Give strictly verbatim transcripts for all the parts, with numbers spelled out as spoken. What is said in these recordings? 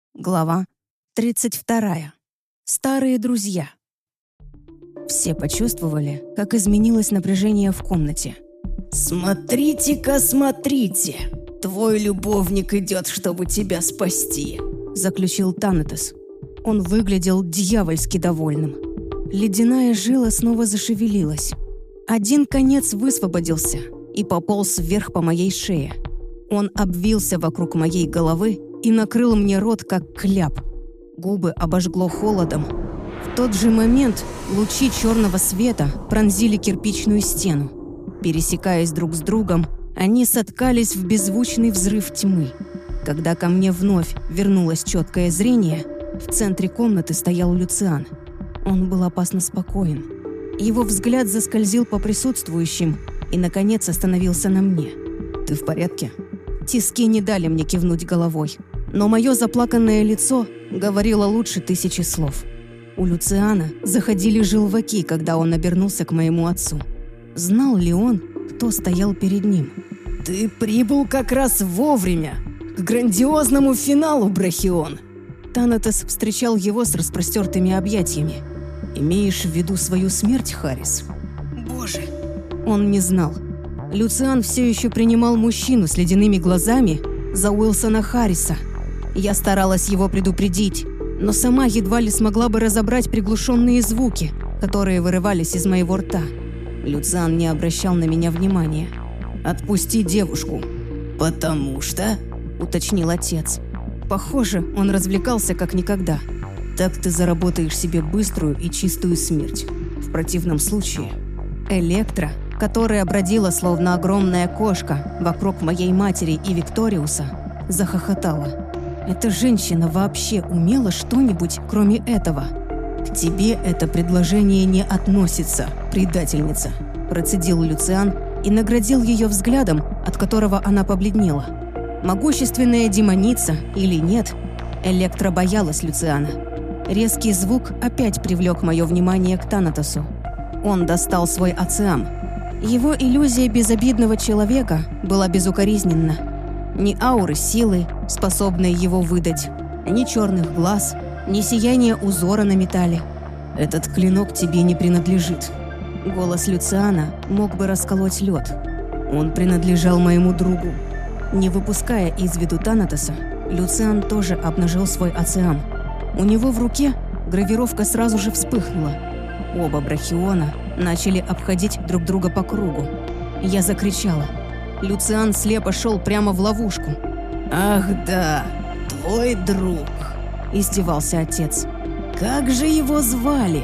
Глава тридцать вторая. Старые друзья. Все почувствовали, как изменилось напряжение в комнате. «Смотрите-ка, смотрите! Твой любовник идет, чтобы тебя спасти!» Заключил Танатос. Он выглядел дьявольски довольным. Ледяная жила снова зашевелилась. Один конец высвободился и пополз вверх по моей шее. Он обвился вокруг моей головы и накрыл мне рот, как кляп. Губы обожгло холодом. В тот же момент лучи черного света пронзили кирпичную стену. Пересекаясь друг с другом, они соткались в беззвучный взрыв тьмы. Когда ко мне вновь вернулось четкое зрение, в центре комнаты стоял Люциан. Он был опасно спокоен. Его взгляд заскользил по присутствующим и, наконец, остановился на мне. «Ты в порядке?» Тиски не дали мне кивнуть головой, но мое заплаканное лицо говорило лучше тысячи слов. У Люциана заходили желваки, когда он обернулся к моему отцу. Знал ли он, кто стоял перед ним? «Ты прибыл как раз вовремя, к грандиозному финалу, Брахион!» Танатос встречал его с распростертыми объятиями. «Имеешь в виду свою смерть, Харрис?» «Боже!» Он не знал. Люциан все еще принимал мужчину с ледяными глазами за Уилсона Харриса. Я старалась его предупредить, но сама едва ли смогла бы разобрать приглушенные звуки, которые вырывались из моего рта. Люциан не обращал на меня внимания. «Отпусти девушку». «Потому что?» — уточнил отец. Похоже, он развлекался как никогда. «Так ты заработаешь себе быструю и чистую смерть. В противном случае...» Электра, которая бродила словно огромная кошка вокруг моей матери и Викториуса, захохотала. Эта женщина вообще умела что-нибудь, кроме этого? «К тебе это предложение не относится, предательница», процедил Люциан и наградил ее взглядом, от которого она побледнела. Могущественная демоница или нет, Электра боялась Люциана. Резкий звук опять привлек мое внимание к Танатосу. Он достал свой ациам. Его иллюзия безобидного человека была безукоризненна. Ни ауры силы, способной его выдать, ни черных глаз, ни сияния узора на металле. «Этот клинок тебе не принадлежит». Голос Люциана мог бы расколоть лед. «Он принадлежал моему другу». Не выпуская из виду Танатоса, Люциан тоже обнажил свой ациам. У него в руке гравировка сразу же вспыхнула. Оба брахиона начали обходить друг друга по кругу. Я закричала. Люциан слепо шел прямо в ловушку. «Ах да, твой друг!» – издевался отец. «Как же его звали?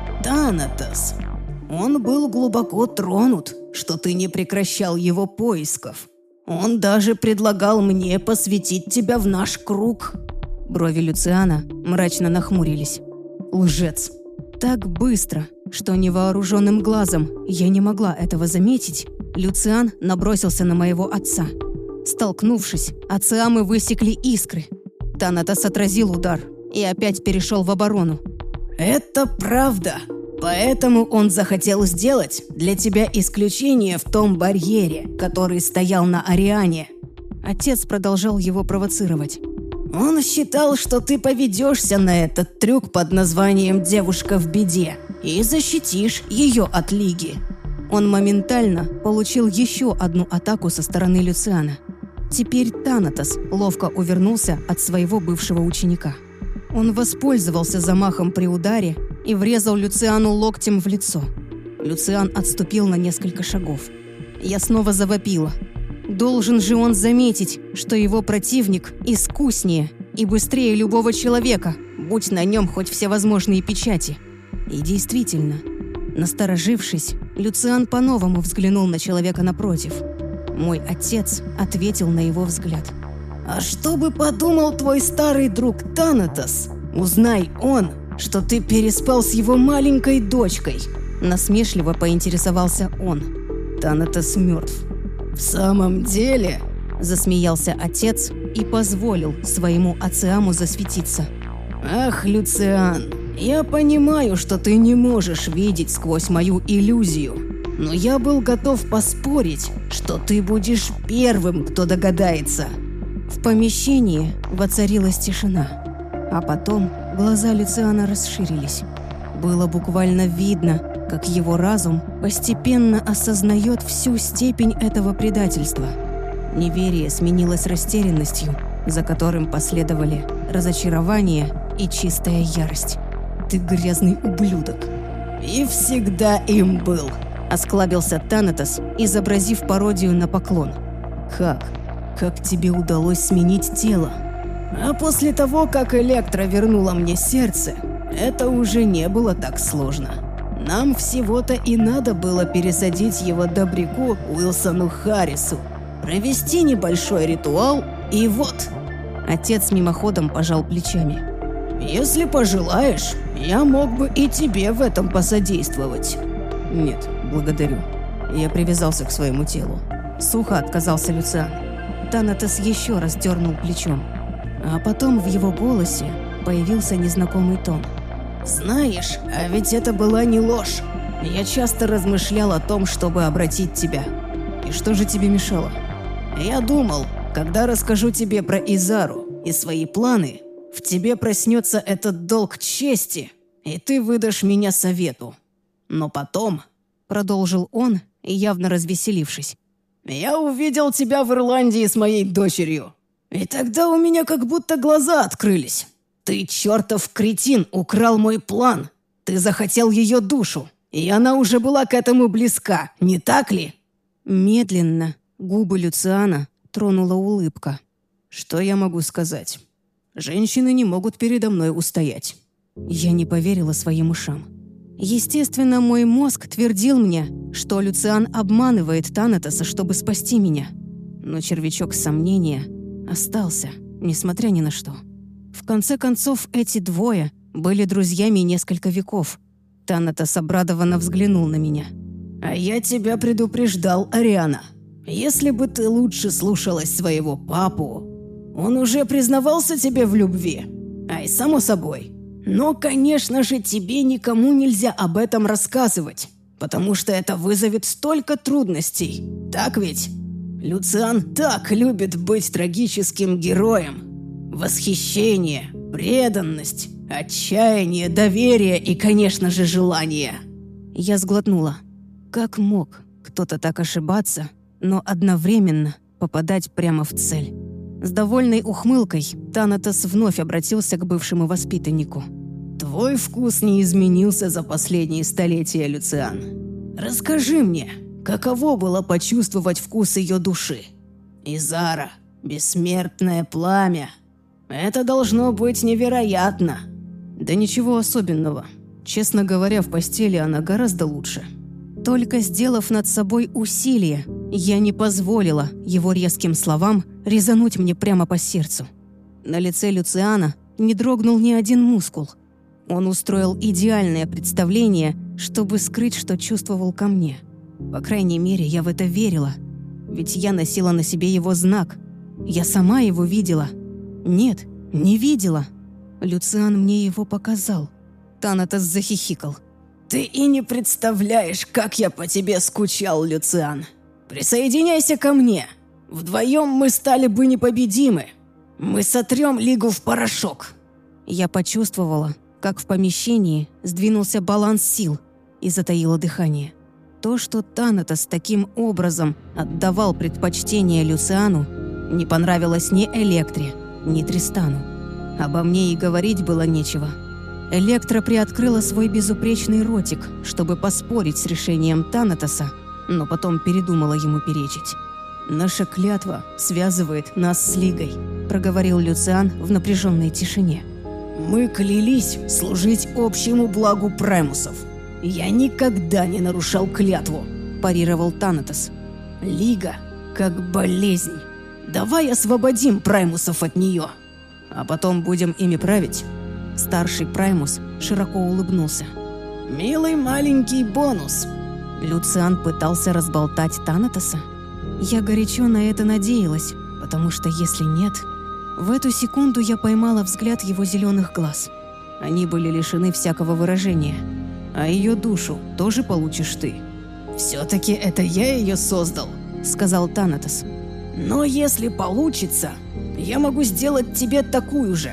Танатос. Он был глубоко тронут, что ты не прекращал его поисков. Он даже предлагал мне посвятить тебя в наш круг». Брови Люциана мрачно нахмурились. «Лжец!» Так быстро, что невооруженным глазом я не могла этого заметить, Люциан набросился на моего отца. Столкнувшись, ациамы высекли искры. Танатос отразил удар и опять перешел в оборону. «Это правда. Поэтому он захотел сделать для тебя исключение в том барьере, который стоял на Ариане». Отец продолжал его провоцировать. «Он считал, что ты поведешься на этот трюк под названием «Девушка в беде» и защитишь ее от Лиги». Он моментально получил еще одну атаку со стороны Люциана. Теперь Танатос ловко увернулся от своего бывшего ученика. Он воспользовался замахом при ударе и врезал Люциану локтем в лицо. Люциан отступил на несколько шагов. Я снова завопила. Должен же он заметить, что его противник искуснее и быстрее любого человека, будь на нем хоть всевозможные печати. И действительно, насторожившись, Люциан по-новому взглянул на человека напротив. Мой отец ответил на его взгляд. «А что бы подумал твой старый друг Танатос? Узнай он, что ты переспал с его маленькой дочкой!» Насмешливо поинтересовался он. «Танатос мертв». «В самом деле?» – засмеялся отец и позволил своему ациаму засветиться. «Ах, Люциан, я понимаю, что ты не можешь видеть сквозь мою иллюзию, но я был готов поспорить, что ты будешь первым, кто догадается». В помещении воцарилась тишина. А потом глаза Люциана расширились. Было буквально видно, как его разум постепенно осознает всю степень этого предательства. Неверие сменилось растерянностью, за которым последовали разочарование и чистая ярость. «Ты грязный ублюдок!» «И всегда им был!» — осклабился Танатос, изобразив пародию на поклон. «Как? Как тебе удалось сменить тело?» «А после того, как Электра вернула мне сердце, это уже не было так сложно. Нам всего-то и надо было пересадить его добряку Уилсону Харрису, провести небольшой ритуал, и вот...» Отец мимоходом пожал плечами. «Если пожелаешь, я мог бы и тебе в этом посодействовать». «Нет, благодарю. Я привязался к своему телу». Сухо отказался Люциан. Танатос еще раз дернул плечом. А потом в его голосе появился незнакомый тон. «Знаешь, а ведь это была не ложь. Я часто размышлял о том, чтобы обратить тебя. И что же тебе мешало?» «Я думал, когда расскажу тебе про Изару и свои планы, в тебе проснется этот долг чести, и ты выдашь меня совету. Но потом...» — продолжил он, явно развеселившись. «Я увидел тебя в Ирландии с моей дочерью. И тогда у меня как будто глаза открылись. Ты, чертов кретин, украл мой план. Ты захотел ее душу, и она уже была к этому близка, не так ли?» Медленно губы Люциана тронула улыбка. «Что я могу сказать? Женщины не могут передо мной устоять». Я не поверила своим ушам. Естественно, мой мозг твердил мне, что Люциан обманывает Танатоса, чтобы спасти меня. Но червячок сомнения остался, несмотря ни на что. В конце концов, эти двое были друзьями несколько веков. Танатос обрадованно взглянул на меня. «А я тебя предупреждал, Ариана. Если бы ты лучше слушалась своего папу, он уже признавался тебе в любви. Ай, само собой. Но, конечно же, тебе никому нельзя об этом рассказывать, потому что это вызовет столько трудностей. Так ведь? Люциан так любит быть трагическим героем. Восхищение, преданность, отчаяние, доверие и, конечно же, желание». Я сглотнула. Как мог кто-то так ошибаться, но одновременно попадать прямо в цель? С довольной ухмылкой Танатос вновь обратился к бывшему воспитаннику. «Твой вкус не изменился за последние столетия, Люциан. Расскажи мне, каково было почувствовать вкус ее души? Изара, бессмертное пламя. Это должно быть невероятно». «Да ничего особенного. Честно говоря, в постели она гораздо лучше». Только сделав над собой усилие, я не позволила его резким словам резануть мне прямо по сердцу. На лице Люциана не дрогнул ни один мускул. Он устроил идеальное представление, чтобы скрыть, что чувствовал ко мне. По крайней мере, я в это верила. Ведь я носила на себе его знак. Я сама его видела. Нет, не видела. Люциан мне его показал. Танатос захихикал. «Ты и не представляешь, как я по тебе скучал, Люциан. Присоединяйся ко мне. Вдвоем мы стали бы непобедимы. Мы сотрем Лигу в порошок». Я почувствовала, как в помещении сдвинулся баланс сил и затаило дыхание. То, что Танатос таким образом отдавал предпочтение Люциану, не понравилось ни Электре, ни Тристану. Обо мне и говорить было нечего. Электра приоткрыла свой безупречный ротик, чтобы поспорить с решением Танатоса, но потом передумала ему перечить. «Наша клятва связывает нас с Лигой», — проговорил Люциан в напряженной тишине. «Мы клялись служить общему благу Праймусов. Я никогда не нарушал клятву», — парировал Танатос. «Лига как болезнь. Давай освободим Праймусов от нее, а потом будем ими править». Старший Праймус широко улыбнулся. «Милый маленький бонус». Люциан пытался разболтать Танатоса. Я горячо на это надеялась, потому что если нет... В эту секунду я поймала взгляд его зеленых глаз. Они были лишены всякого выражения. «А ее душу тоже получишь ты». «Все-таки это я ее создал», — сказал Танатос. «Но если получится, я могу сделать тебе такую же.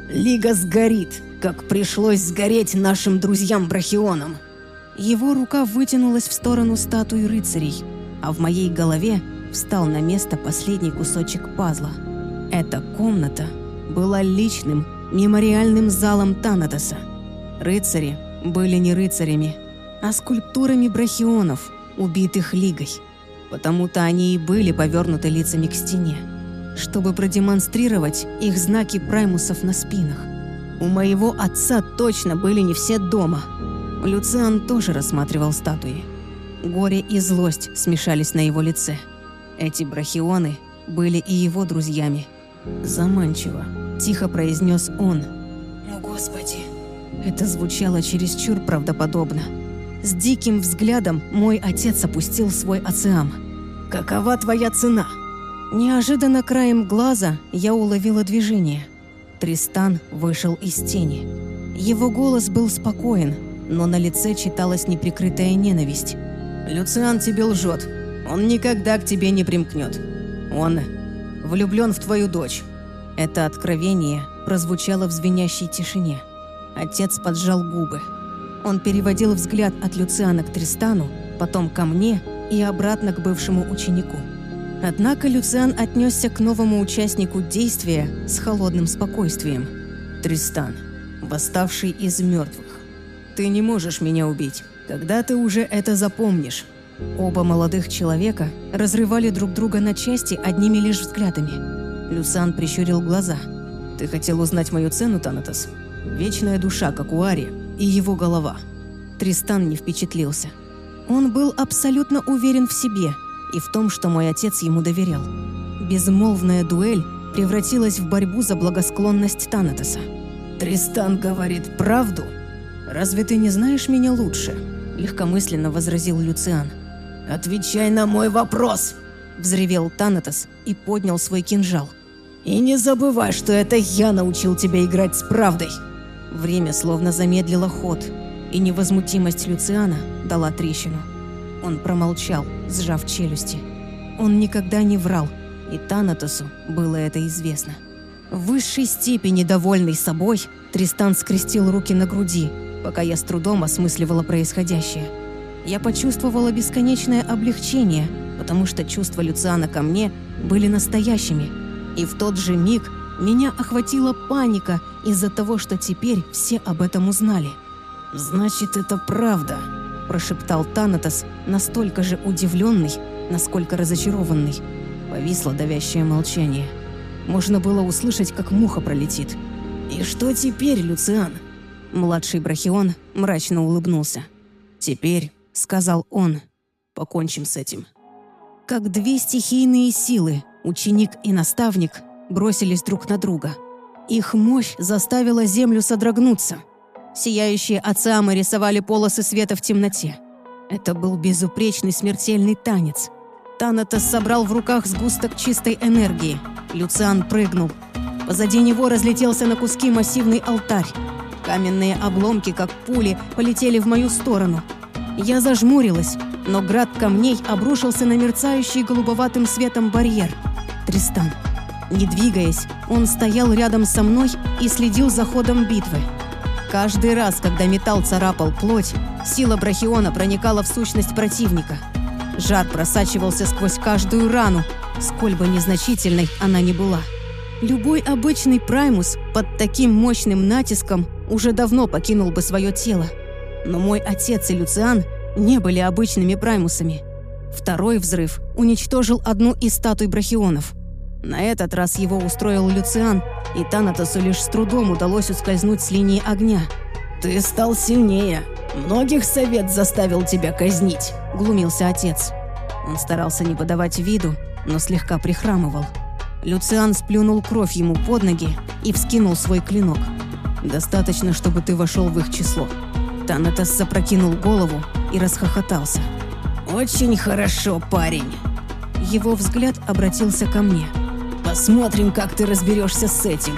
Лига сгорит, как пришлось сгореть нашим друзьям-брахионам». Его рука вытянулась в сторону статуи рыцарей, а в моей голове встал на место последний кусочек пазла. Эта комната была личным мемориальным залом Танатоса. Рыцари были не рыцарями, а скульптурами брахионов, убитых Лигой. Потому-то они и были повернуты лицами к стене, чтобы продемонстрировать их знаки праймусов на спинах. У моего отца точно были не все дома. Люциан тоже рассматривал статуи. Горе и злость смешались на его лице. Эти брахионы были и его друзьями. «Заманчиво», — тихо произнес он. «О, Господи!» Это звучало чересчур правдоподобно. С диким взглядом мой отец опустил свой ациам. «Какова твоя цена?» Неожиданно краем глаза я уловила движение. Тристан вышел из тени. Его голос был спокоен, но на лице читалась неприкрытая ненависть. «Люциан тебе лжет. Он никогда к тебе не примкнет. Он влюблен в твою дочь». Это откровение прозвучало в звенящей тишине. Отец поджал губы. Он переводил взгляд от Люциана к Тристану, потом ко мне и обратно к бывшему ученику. Однако Люциан отнесся к новому участнику действия с холодным спокойствием. «Тристан, восставший из мертвых, ты не можешь меня убить. Когда ты уже это запомнишь?» Оба молодых человека разрывали друг друга на части одними лишь взглядами. Люциан прищурил глаза. «Ты хотел узнать мою цену, Танатос? Вечная душа, как у Ари, и его голова». Тристан не впечатлился. Он был абсолютно уверен в себе и в том, что мой отец ему доверял. Безмолвная дуэль превратилась в борьбу за благосклонность Танатоса. «Тристан говорит правду? Разве ты не знаешь меня лучше?» – легкомысленно возразил Люциан. «Отвечай на мой вопрос!» – взревел Танатос и поднял свой кинжал. «И не забывай, что это я научил тебя играть с правдой!» Время словно замедлило ход, и невозмутимость Люциана дала трещину. Он промолчал, сжав челюсти. Он никогда не врал, и Танатосу было это известно. В высшей степени довольный собой, Тристан скрестил руки на груди, пока я с трудом осмысливала происходящее. Я почувствовала бесконечное облегчение, потому что чувства Люциана ко мне были настоящими. И в тот же миг меня охватила паника из-за того, что теперь все об этом узнали. «Значит, это правда», – прошептал Танатос, настолько же удивленный, насколько разочарованный. Повисло давящее молчание. Можно было услышать, как муха пролетит. «И что теперь, Люциан?» Младший брахион мрачно улыбнулся. «Теперь», — сказал он, — «покончим с этим». Как две стихийные силы, ученик и наставник, бросились друг на друга. Их мощь заставила землю содрогнуться. Сияющие ациамы рисовали полосы света в темноте. Это был безупречный смертельный танец. Танатос собрал в руках сгусток чистой энергии. Люциан прыгнул. Позади него разлетелся на куски массивный алтарь. Каменные обломки, как пули, полетели в мою сторону. Я зажмурилась, но град камней обрушился на мерцающий голубоватым светом барьер. Тристан. Не двигаясь, он стоял рядом со мной и следил за ходом битвы. Каждый раз, когда металл царапал плоть, сила брахиона проникала в сущность противника. Жар просачивался сквозь каждую рану, сколь бы незначительной она ни была. Любой обычный праймус под таким мощным натиском уже давно покинул бы свое тело. Но мой отец и Люциан не были обычными праймусами. Второй взрыв уничтожил одну из статуй брахионов. На этот раз его устроил Люциан, и Танатосу лишь с трудом удалось ускользнуть с линии огня. «Ты стал сильнее. Многих совет заставил тебя казнить», — глумился отец. Он старался не подавать виду, но слегка прихрамывал. Люциан сплюнул кровь ему под ноги и вскинул свой клинок. «Достаточно, чтобы ты вошел в их число». Танатос запрокинул голову и расхохотался. «Очень хорошо, парень». Его взгляд обратился ко мне. «Посмотрим, как ты разберешься с этим».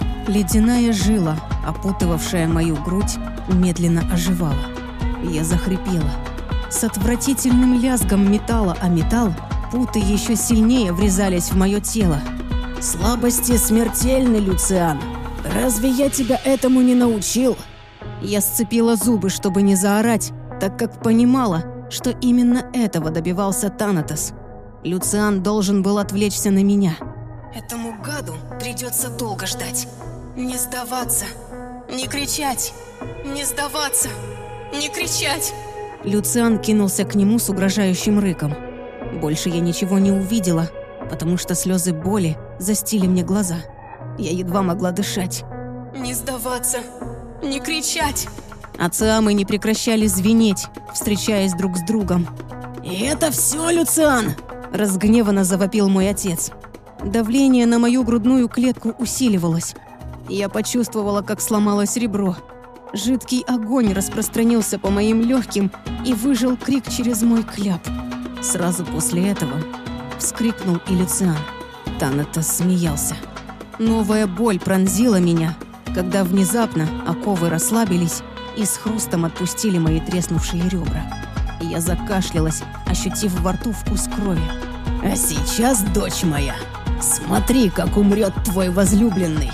Ледяная жила, опутывавшая мою грудь, медленно оживала. Я захрипела. С отвратительным лязгом металла о металл путы еще сильнее врезались в мое тело. «Слабости смертельны, Люциан. Разве я тебя этому не научил? Я сцепила зубы, чтобы не заорать, так как понимала, что именно этого добивался Танатос. Люциан должен был отвлечься на меня. Этому гаду придется долго ждать. Не сдаваться, не кричать, не сдаваться, не кричать. Люциан кинулся к нему с угрожающим рыком. Больше я ничего не увидела, потому что слезы боли застили мне глаза. Я едва могла дышать. Не сдаваться, не кричать. А циамы не прекращали звенеть, встречаясь друг с другом. «И это все, Люциан!» – разгневанно завопил мой отец. Давление на мою грудную клетку усиливалось. Я почувствовала, как сломалось ребро. Жидкий огонь распространился по моим легким и выжил крик через мой кляп. Сразу после этого вскрикнул и Люциан. Танатос смеялся. Новая боль пронзила меня, когда внезапно оковы расслабились и с хрустом отпустили мои треснувшие ребра. Я закашлялась, ощутив во рту вкус крови. «А сейчас, дочь моя, смотри, как умрет твой возлюбленный!»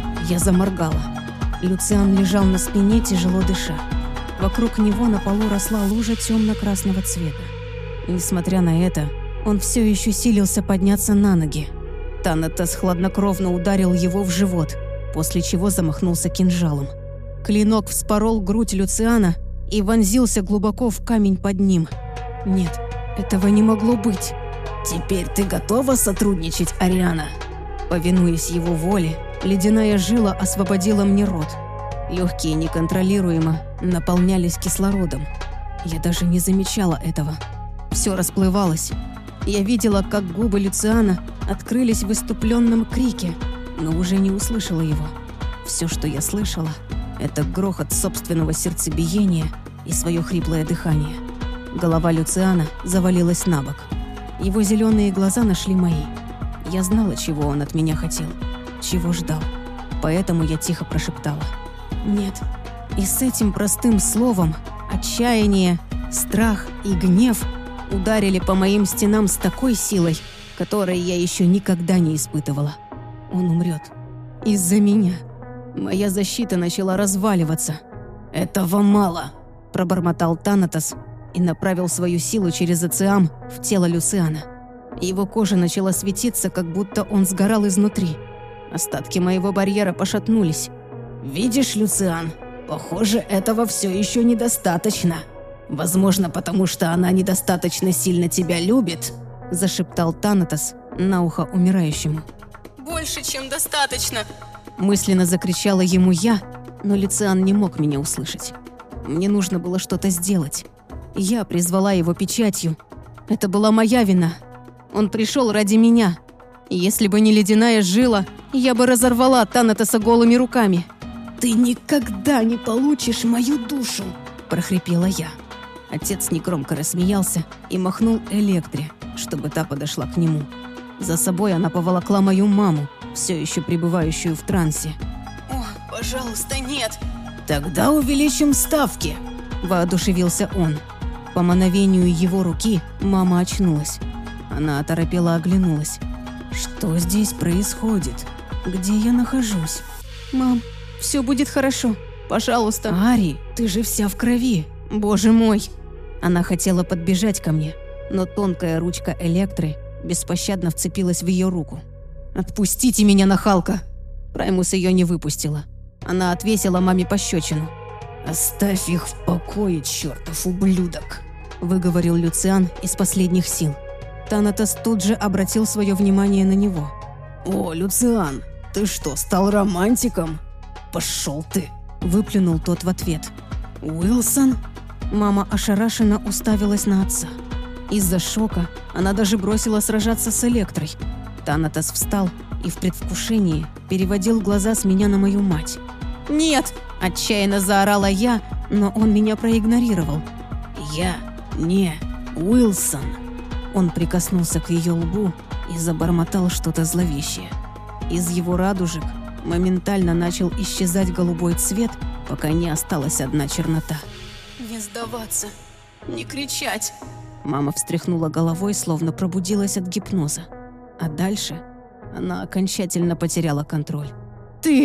Я заморгала. Люциан лежал на спине, тяжело дыша. Вокруг него на полу росла лужа темно-красного цвета. Несмотря на это, он все еще силился подняться на ноги. Танатос хладнокровно ударил его в живот, после чего замахнулся кинжалом. Клинок вспорол грудь Люциана и вонзился глубоко в камень под ним. Нет, этого не могло быть. «Теперь ты готова сотрудничать, Ариана?» Повинуясь его воле, ледяная жила освободила мне рот. Легкие неконтролируемо наполнялись кислородом. Я даже не замечала этого. Все расплывалось. Я видела, как губы Люциана открылись в выступленном крике, но уже не услышала его. Все, что я слышала, это грохот собственного сердцебиения и свое хриплое дыхание. Голова Люциана завалилась на бок. Его зеленые глаза нашли мои. Я знала, чего он от меня хотел, чего ждал. Поэтому я тихо прошептала: «Нет». И с этим простым словом отчаяние, страх и гнев ударили по моим стенам с такой силой, которой я еще никогда не испытывала. Он умрет. Из-за меня. Моя защита начала разваливаться. «Этого мало», – пробормотал Танатос и направил свою силу через Эциам в тело Люциана. Его кожа начала светиться, как будто он сгорал изнутри. Остатки моего барьера пошатнулись. «Видишь, Люциан, похоже, этого все еще недостаточно. Возможно, потому что она недостаточно сильно тебя любит», – зашептал Танатос на ухо умирающему. «Больше, чем достаточно!» – мысленно закричала ему я, но Люциан не мог меня услышать. Мне нужно было что-то сделать. Я призвала его печатью. Это была моя вина. Он пришел ради меня. Если бы не ледяная жила, я бы разорвала Танатоса голыми руками. «Ты никогда не получишь мою душу!» – прохрипела я. Отец негромко рассмеялся и махнул Электре, чтобы та подошла к нему. За собой она поволокла мою маму, все еще пребывающую в трансе. «О, пожалуйста, нет!» «Тогда увеличим ставки!» – воодушевился он. По мановению его руки мама очнулась. Она оторопела оглянулась. «Что здесь происходит? Где я нахожусь?» «Мам, все будет хорошо. Пожалуйста». «Ари, ты же вся в крови. Боже мой!» Она хотела подбежать ко мне, но тонкая ручка Электры беспощадно вцепилась в ее руку. «Отпустите меня, нахалка!» Праймус ее не выпустила. Она отвесила маме пощечину. «Оставь их в покое, чертов ублюдок!» – выговорил Люциан из последних сил. Танатос тут же обратил свое внимание на него. «О, Люциан, ты что, стал романтиком? Пошел ты!» – выплюнул тот в ответ. «Уилсон?» Мама ошарашенно уставилась на отца. Из-за шока она даже бросила сражаться с Электрой. Танатос встал и в предвкушении переводил глаза с меня на мою мать. «Нет!» – отчаянно заорала я, но он меня проигнорировал. «Я не Уилсон!» Он прикоснулся к ее лбу и забормотал что-то зловещее. Из его радужек моментально начал исчезать голубой цвет, пока не осталась одна чернота. «Не сдаваться, не кричать!» Мама встряхнула головой, словно пробудилась от гипноза. А дальше она окончательно потеряла контроль. «Ты!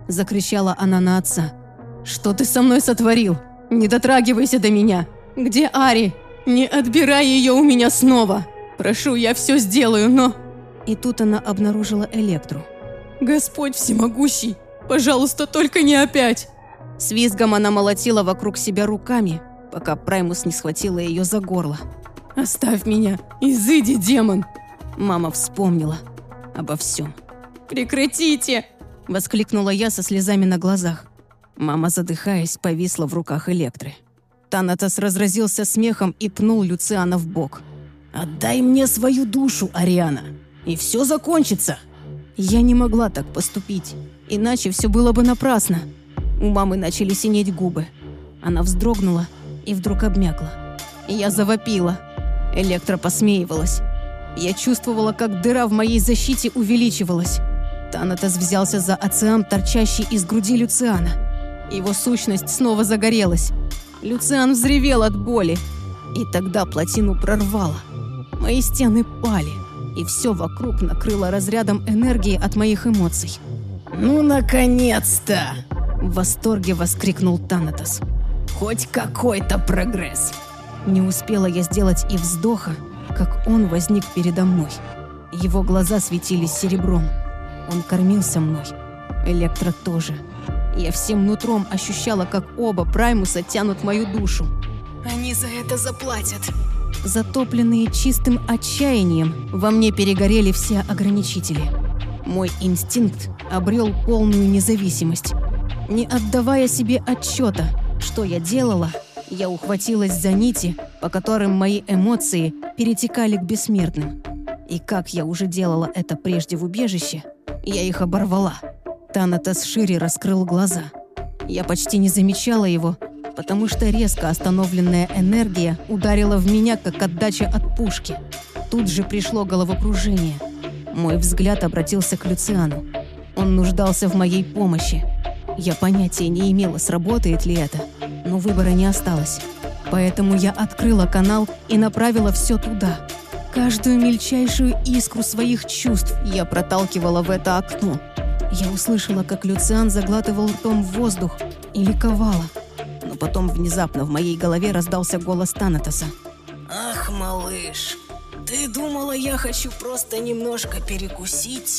– закричала она на отца. «Что ты со мной сотворил? Не дотрагивайся до меня! Где Ари? Не отбирай ее у меня снова! Прошу, я все сделаю, но…» И тут она обнаружила Электру. «Господь всемогущий! Пожалуйста, только не опять!» С визгом она молотила вокруг себя руками, пока Праймус не схватила ее за горло. «Оставь меня! Изыди, демон!» Мама вспомнила обо всем. «Прекратите!» – воскликнула я со слезами на глазах. Мама, задыхаясь, повисла в руках Электры. Танатос разразился смехом и пнул Люциана в бок. «Отдай мне свою душу, Ариана, и все закончится!» Я не могла так поступить, иначе все было бы напрасно. У мамы начали синеть губы. Она вздрогнула и вдруг обмякла. Я завопила. Электра посмеивалась. Я чувствовала, как дыра в моей защите увеличивалась. Танатос взялся за ациам, торчащий из груди Люциана. Его сущность снова загорелась. Люциан взревел от боли. И тогда плотину прорвало. Мои стены пали, и все вокруг накрыло разрядом энергии от моих эмоций. «Ну, наконец-то!» – в восторге воскликнул Танатос. «Хоть какой-то прогресс!» Не успела я сделать и вздоха, как он возник передо мной. Его глаза светились серебром. Он кормился мной. Электра тоже. Я всем нутром ощущала, как оба Праймуса тянут мою душу. «Они за это заплатят!» Затопленные чистым отчаянием, во мне перегорели все ограничители. Мой инстинкт обрел полную независимость. Не отдавая себе отчета, что я делала, я ухватилась за нити, по которым мои эмоции перетекали к бессмертным. И как я уже делала это прежде в убежище, я их оборвала. Танатос шире раскрыл глаза. Я почти не замечала его, потому что резко остановленная энергия ударила в меня, как отдача от пушки. Тут же пришло головокружение. Мой взгляд обратился к Люциану. Он нуждался в моей помощи. Я понятия не имела, сработает ли это, но выбора не осталось. Поэтому я открыла канал и направила все туда. Каждую мельчайшую искру своих чувств я проталкивала в это окно. Я услышала, как Люциан заглатывал ртом воздух и ликовала. Но потом внезапно в моей голове раздался голос Танатоса. «Ах, малыш, ты думала, я хочу просто немножко перекусить?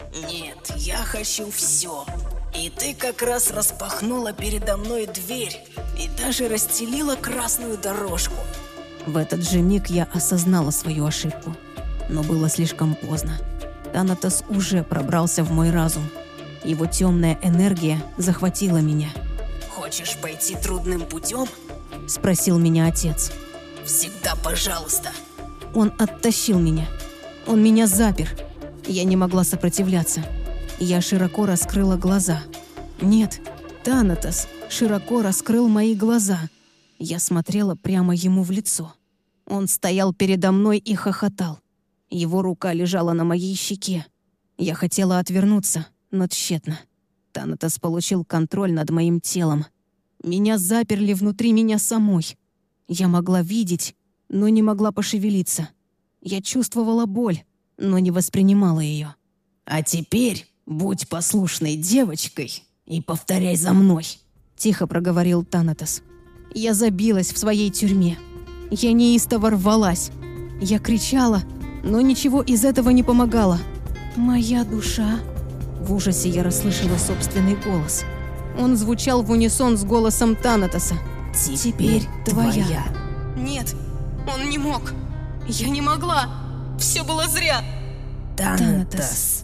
Нет, я хочу все. И ты как раз распахнула передо мной дверь и даже расстелила красную дорожку». В этот же миг я осознала свою ошибку. Но было слишком поздно. Танатос уже пробрался в мой разум. Его темная энергия захватила меня. «Хочешь пойти трудным путем?» – спросил меня отец. «Всегда пожалуйста». Он оттащил меня. Он меня запер. Я не могла сопротивляться. Я широко раскрыла глаза. Нет, Танатос широко раскрыл мои глаза. Я смотрела прямо ему в лицо. Он стоял передо мной и хохотал. Его рука лежала на моей щеке. Я хотела отвернуться, но тщетно. Танатос получил контроль над моим телом. Меня заперли внутри меня самой. Я могла видеть, но не могла пошевелиться. Я чувствовала боль, но не воспринимала ее. «А теперь будь послушной девочкой и повторяй за мной», — тихо проговорил Танатос. Я забилась в своей тюрьме. Я неистово рвалась. Я кричала, но ничего из этого не помогало. «Моя душа...» В ужасе я расслышала собственный голос. Он звучал в унисон с голосом Танатоса. «Теперь твоя». Нет, он не мог. Я не могла. Все было зря. Танатос.